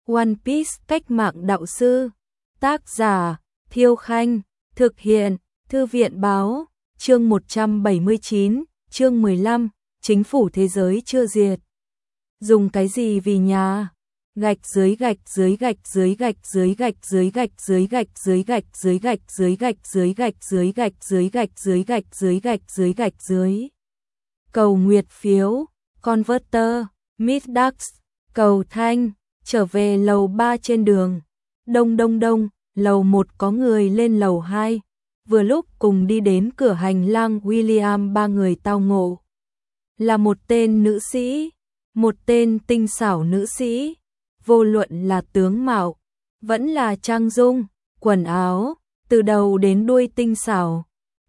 One Piece cách mạng đạo sư. Tác giả Thiêu Khanh. Thực hiện Thư viện Báo. Chương 179, chương 15, chính phủ thế giới chưa diệt. Dùng cái gì vì nhà? Gạch dưới gạch dưới gạch dưới gạch dưới gạch dưới gạch dưới gạch dưới gạch dưới gạch dưới gạch dưới gạch dưới gạch dưới gạch dưới gạch dưới gạch dưới gạch dưới. Cầu nguyệt phiếu, Converter, Middax, cầu thanh, trở về lầu 3 trên đường. Đông đông đông, lầu 1 có người lên lầu 2. Vừa lúc cùng đi đến cửa hành lang William ba người tao ngộ. Là một tên nữ sĩ, một tên tinh xảo nữ sĩ, vô luận là tướng mạo, vẫn là trang dung, quần áo, từ đầu đến đuôi tinh xảo.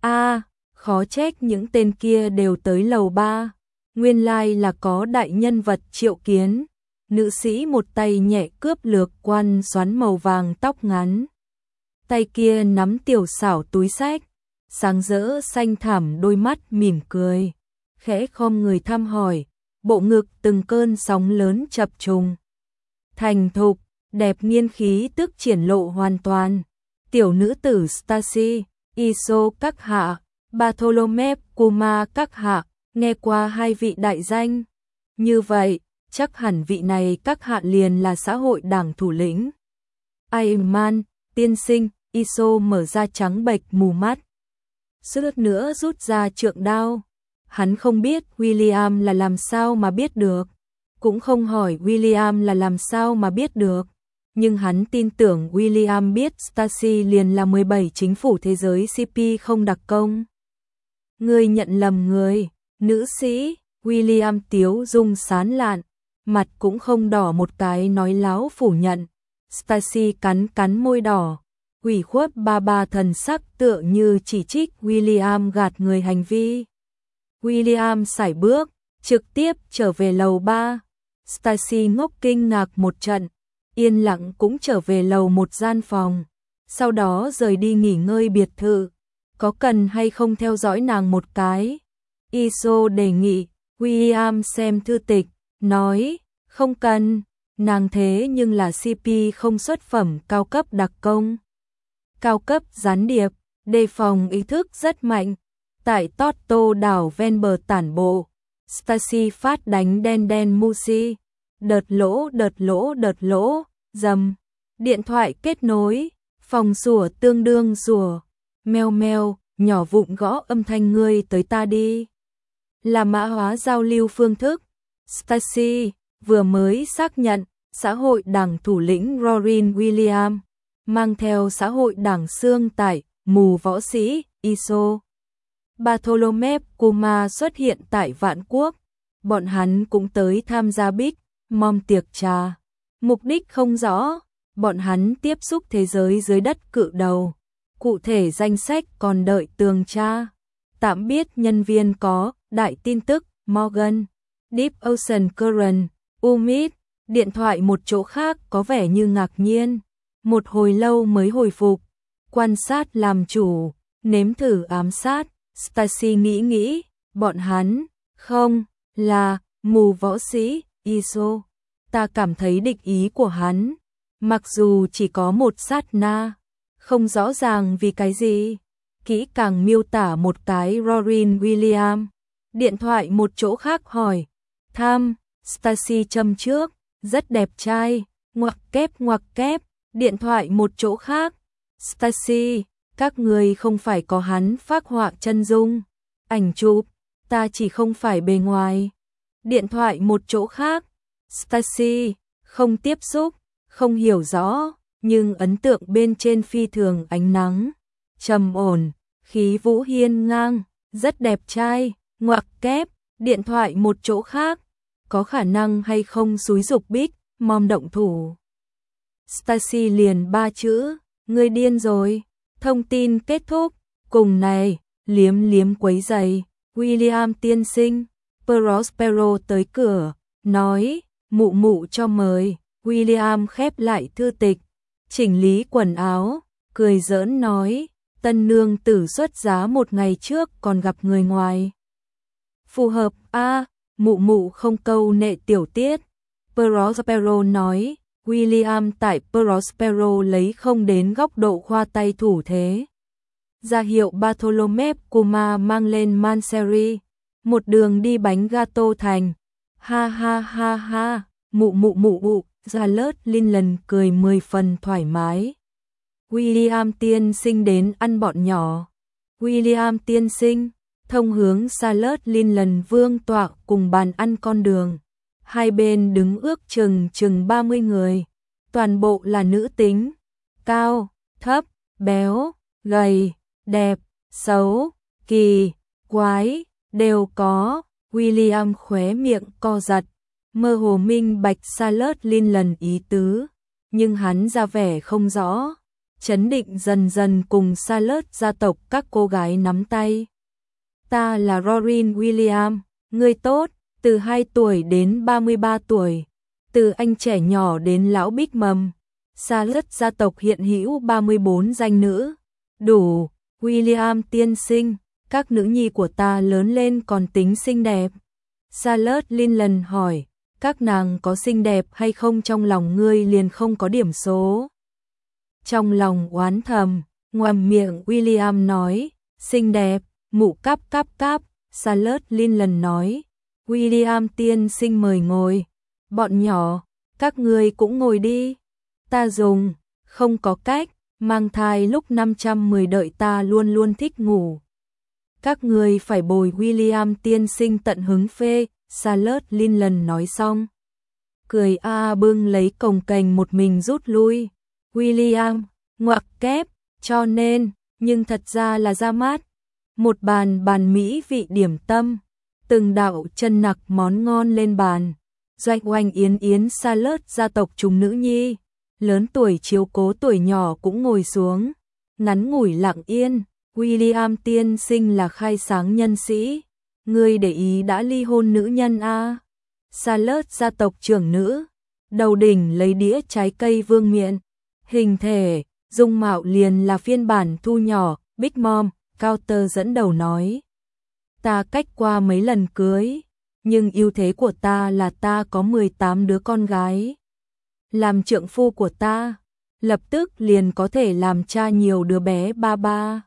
Khó trách những tên kia đều tới lầu 3, nguyên lai là có đại nhân vật triệu kiến. Nữ sĩ một tay nhẹ cướp lược quan xoắn màu vàng tóc ngắn. Tay kia nắm tiểu xảo túi xách, sáng rỡ xanh thẳm đôi mắt mỉm cười, khẽ khom người thăm hỏi, bộ ngực từng cơn sóng lớn chập trùng. Thành thục, đẹp nghiên khí tức triển lộ hoàn toàn. Tiểu nữ tử Stacy, Iso các hạ, Bartholomew Kuma các hạ, nghe qua hai vị đại danh. Như vậy, chắc hẳn vị này các hạ liền là xã hội đảng thủ lĩnh. Ayman, tiên sinh, Iso mở ra trắng bệch mù mắt. Suýt nữa rút ra trượng đao. Hắn không biết William là làm sao mà biết được, cũng không hỏi William là làm sao mà biết được, nhưng hắn tin tưởng William biết Stacy liền là 17 chính phủ thế giới CP không đặc công. Người nhận lầm người, nữ sĩ. William tiếu dung sán lạn, mặt cũng không đỏ một cái nói láo phủ nhận. Stacy cắn cắn môi đỏ, ủy khuất ba thần sắc tựa như chỉ trích William gạt người hành vi. William sải bước, trực tiếp trở về lầu 3. Stacy ngốc kinh ngạc một trận, yên lặng cũng trở về lầu một gian phòng, sau đó rời đi nghỉ ngơi biệt thự. Có cần hay không theo dõi nàng một cái? Iso đề nghị. William xem thư tịch, nói, không cần, nàng thế nhưng là CP không xuất phẩm cao cấp đặc công. Cao cấp gián điệp, đề phòng ý thức rất mạnh. Tại Torto đảo ven bờ tản bộ, Stacy phát đánh đen Musi, đợt lỗ, dầm. Điện thoại kết nối, phòng sủa tương đương sủa, meo meo, nhỏ vụn gõ âm thanh ngươi tới ta đi. Là mã hóa giao lưu phương thức. Stacy vừa mới xác nhận xã hội đảng thủ lĩnh Rorin William mang theo xã hội đảng xương tại mù võ sĩ Iso. Bartholomew Kuma xuất hiện tại Vạn Quốc, bọn hắn cũng tới tham gia Big Mom tiệc trà. Mục đích không rõ, bọn hắn tiếp xúc thế giới dưới đất cự đầu. Cụ thể danh sách còn đợi tường tra. Tạm biết nhân viên có đại tin tức Morgan, Deep Ocean Current, Umid. Điện thoại một chỗ khác có vẻ như ngạc nhiên, một hồi lâu mới hồi phục. Quan sát làm chủ, nếm thử ám sát. Stacy nghĩ, bọn hắn không là mù võ sĩ Iso. Ta cảm thấy địch ý của hắn, mặc dù chỉ có một sát na, không rõ ràng vì cái gì. Kỹ càng miêu tả một cái Rorin William. Điện thoại một chỗ khác hỏi, tham, Stacy châm trước, rất đẹp trai, ngoặc kép. Điện thoại một chỗ khác, Stacy, các người không phải có hắn phác họa chân dung, ảnh chụp, ta chỉ không phải bề ngoài. Điện thoại một chỗ khác, Stacy, không tiếp xúc, không hiểu rõ, nhưng ấn tượng bên trên phi thường ánh nắng, trầm ổn, khí vũ hiên ngang, rất đẹp trai, ngoặc kép. Điện thoại một chỗ khác, có khả năng hay không xúi giục Big Mom động thủ. Stacy liền 3 chữ, ngươi điên rồi. Thông tin kết thúc, cùng này, liếm quấy giày. William tiên sinh, Prospero tới cửa, nói, mụ cho mời. William khép lại thư tịch, chỉnh lý quần áo, cười giỡn nói, tân nương tử xuất giá một ngày trước còn gặp người ngoài. Phù hợp mụ không câu nệ tiểu tiết. Prospero nói, William tại Prospero lấy không đến góc độ khoa tay thủ thế. Ra hiệu Bartholomew Kuma mang lên Manseri, một đường đi bánh gato thành. Ha ha ha ha, mụ mụ mụ mụ, Charlotte Linland cười 10 phần thoải mái. William tiên sinh đến ăn bọn nhỏ. William tiên sinh, thông hướng Charlotte Linland vương tọa cùng bàn ăn con đường. Hai bên đứng ước chừng 30 người, toàn bộ là nữ tính, cao, thấp, béo, gầy, đẹp, xấu, kỳ, quái, đều có. William khóe miệng co giật, mơ hồ minh bạch Charlotte Linland ý tứ, nhưng hắn ra vẻ không rõ, chấn định dần dần cùng Charlotte gia tộc các cô gái nắm tay. Ta là Rorin William, người tốt, từ 2 tuổi đến 33 tuổi, từ anh trẻ nhỏ đến lão bích mầm. Charlotte gia tộc hiện hữu 34 danh nữ. Đủ, William tiên sinh, các nữ nhi của ta lớn lên còn tính xinh đẹp. Charlotte Linland hỏi, các nàng có xinh đẹp hay không trong lòng ngươi liền không có điểm số. Trong lòng oán thầm, ngoằm miệng William nói, xinh đẹp, mụ cắp cắp cắp. Charlotte Linland nói, William tiên sinh mời ngồi. Bọn nhỏ, các ngươi cũng ngồi đi. Ta dùng, không có cách, mang thai lúc 510 đợi ta luôn luôn thích ngủ. Các ngươi phải bồi William tiên sinh tận hứng phê. Charlotte Linland nói xong, cười bưng lấy cồng kềnh một mình rút lui. William, ngoặc kép, cho nên, nhưng thật ra là ra mát. Một bàn mỹ vị điểm tâm, từng đạo chân nặc món ngon lên bàn. Doanh oanh yến yến Charlotte gia tộc chúng nữ nhi, lớn tuổi chiếu cố tuổi nhỏ cũng ngồi xuống, ngắn ngủi lặng yên. William tiên sinh là khai sáng nhân sĩ, ngươi để ý đã ly hôn nữ nhân a? Charlotte gia tộc trưởng nữ, đầu đỉnh lấy đĩa trái cây vương miện, hình thể, dung mạo liền là phiên bản thu nhỏ. Big Mom, Counter dẫn đầu nói, ta cách qua mấy lần cưới, nhưng ưu thế của ta là ta có 18 đứa con gái. Làm trượng phu của ta, lập tức liền có thể làm cha nhiều đứa bé ba.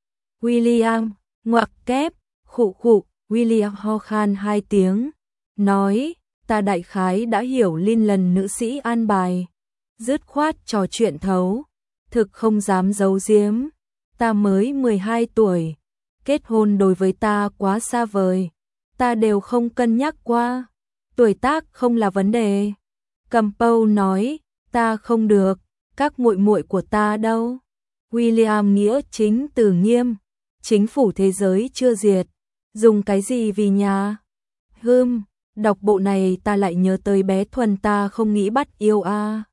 William, ngoặc kép, khụ khụ. William ho khan 2 tiếng, nói, ta đại khái đã hiểu Linland nữ sĩ an bài. Dứt khoát trò chuyện thấu, thực không dám giấu giếm. Ta mới 12 tuổi, kết hôn đối với ta quá xa vời, ta đều không cân nhắc qua, tuổi tác không là vấn đề. Campbell nói, ta không được, các muội muội của ta đâu. William nghĩa chính từ nghiêm, chính phủ thế giới chưa diệt, dùng cái gì vì nhà? Đọc bộ này ta lại nhớ tới bé Thuần ta không nghĩ bắt yêu a.